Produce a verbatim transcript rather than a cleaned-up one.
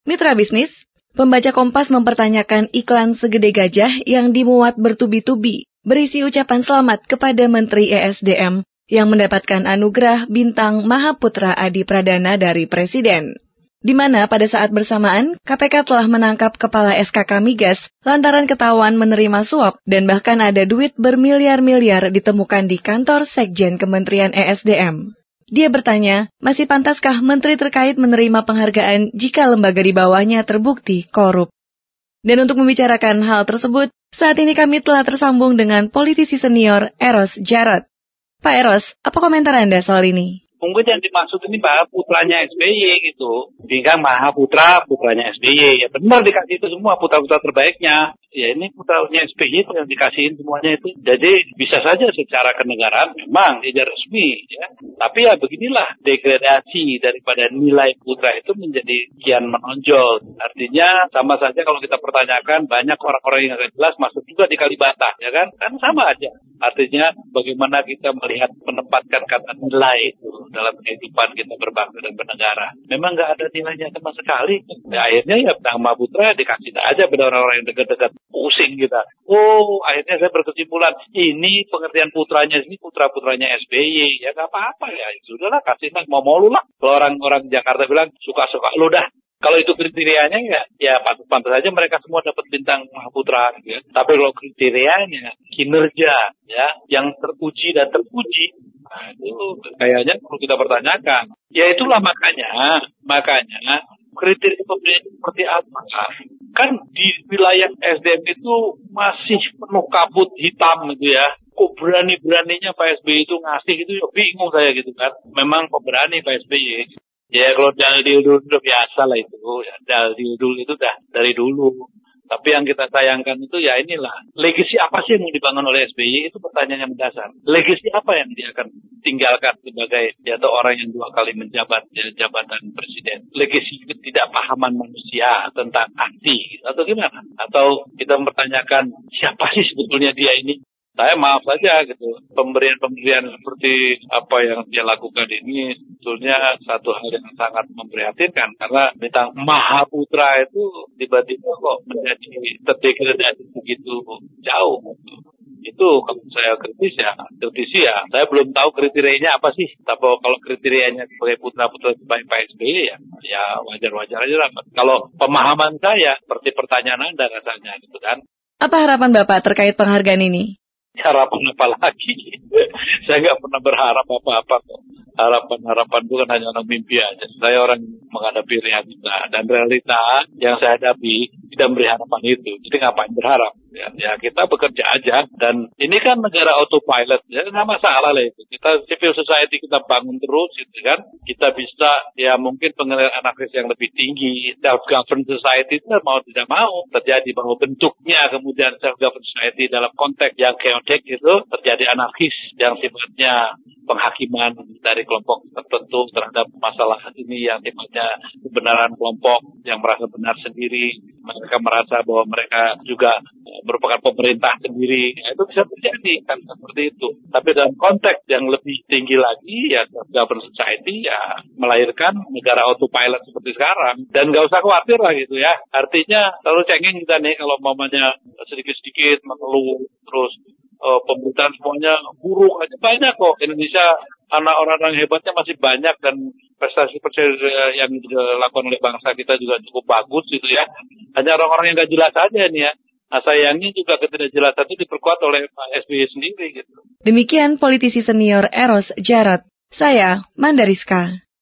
Mitra bisnis, pembaca Kompas mempertanyakan iklan segede gajah yang dimuat bertubi-tubi, berisi ucapan selamat kepada Menteri E S D M yang mendapatkan anugerah Bintang Mahaputra Adi Pradana dari Presiden. Di mana pada saat bersamaan, K P K telah menangkap Kepala S K K Migas lantaran ketahuan menerima suap dan bahkan ada duit bermiliar-miliar ditemukan di kantor Sekjen Kementerian E S D M. Dia bertanya, masih pantaskah menteri terkait menerima penghargaan jika lembaga di bawahnya terbukti korup? Dan untuk membicarakan hal tersebut, saat ini kami telah tersambung dengan politisi senior Eros Jarot. Pak Eros, apa komentar Anda soal ini? Mungkin yang dimaksud ini Pak putranya S B Y gitu. Bintang Mahaputra putranya S B Y. Ya benar dikasih itu semua putra-putra terbaiknya. Ya ini putranya S B Y yang dikasihin semuanya itu. Jadi bisa saja secara kenegaraan memang tidak resmi ya. Tapi ya beginilah degradasi daripada nilai putra itu menjadi kian menonjol. Artinya sama saja kalau kita pertanyakan banyak orang-orang yang agak jelas masuk juga di Kalibata ya kan? Kan sama aja. Artinya bagaimana kita melihat menempatkan kata nilai itu dalam kehidupan kita berbangsa dan bernegara. Memang nggak ada nilainya sama sekali. Ya, akhirnya ya Bintang Mahaputra dikasih aja pada orang-orang yang dekat-dekat. Pusing kita. Oh, akhirnya saya berkesimpulan, ini pengertian putranya, ini putra-putranya S B Y. Ya nggak apa-apa ya. Sudahlah, kasih mau-mau lu lah. Kalau orang-orang Jakarta bilang, suka-suka lu dah. Kalau itu kriterianya ya, ya pantas-pantas saja mereka semua dapat Bintang Mahaputra. Ya. Tapi kalau kriterianya, kinerja, ya, yang terpuji dan terpuji, nah, itu kayaknya perlu kita pertanyakan. Ya itulah makanya, makanya kriteria pemberian seperti apa? Kan di wilayah S D M itu masih penuh kabut hitam gitu ya. Kok berani-beraninya Pak S B Y itu ngasih gitu ya bingung saya gitu kan. Memang pemberani Pak S B Y. Ya kalau dalil dulu udah biasa lah itu. Ya, dalil dulu itu dah dari dulu. Tapi yang kita sayangkan itu ya inilah. Legasi apa sih yang mau dibangun oleh S B Y? Itu pertanyaan yang mendasar. Legasi apa yang dia akan tinggalkan sebagai ya, atau orang yang dua kali menjabat ya, jabatan presiden? Legasi tidak pahaman manusia tentang arti atau gimana? Atau kita mempertanyakan siapa sih sebetulnya dia ini? Saya maaf saja gitu, pemberian-pemberian seperti apa yang dia lakukan ini sebetulnya satu hal yang sangat memprihatinkan karena Bintang Mahaputra itu tiba-tiba kok menjadi terdegradasi begitu jauh. Itu kalau saya kritis ya, kritisi ya, saya belum tahu kriterianya apa sih. Tapi kalau kriterianya sebagai putra-putra terbaik Pak S B Y ya, ya wajar-wajar aja lah. Kalau pemahaman saya seperti pertanyaan Anda rasanya gitu kan. Apa harapan Bapak terkait penghargaan ini? Harapan apa lagi? Saya nggak pernah berharap apa-apa kok. Harapan-harapan itu kan hanya orang mimpi aja. Saya orang menghadapi realita. Dan realita yang saya hadapi tidak memberi harapan itu. Jadi ngapain berharap? Ya, ya kita bekerja aja. Dan ini kan negara autopilot. Ya nggak masalah lah itu. Kita civil society kita bangun terus gitu kan. Kita bisa ya mungkin pengenalan anarkis yang lebih tinggi. Self-governed society itu mau tidak mau terjadi bahwa bentuknya kemudian self-governed society dalam konteks yang chaotic itu terjadi anarkis yang sifatnya penghakiman dari kelompok tertentu terhadap masalah ini yang sifatnya kebenaran kelompok yang merasa benar sendiri, mereka merasa bahwa mereka juga merupakan pemerintah sendiri, ya, itu bisa terjadi kan seperti itu. Tapi dalam konteks yang lebih tinggi lagi ya government society ya melahirkan negara autopilot seperti sekarang dan nggak usah khawatir lah gitu ya. Artinya terlalu cengeng kita nih kalau mamanya sedikit-sedikit mengeluh terus. Uh, pemberitaan semuanya buruk aja banyak kok. Indonesia anak orang-orang hebatnya masih banyak dan prestasi-prestasi yang dilakukan oleh bangsa kita juga cukup bagus gitu ya. Hanya orang-orang yang nggak jelas aja nih ya. Nah sayangnya juga ketidakjelasan itu diperkuat oleh Pak S B Y sendiri gitu. Demikian politisi senior Eros Jarot. Saya Mandariska.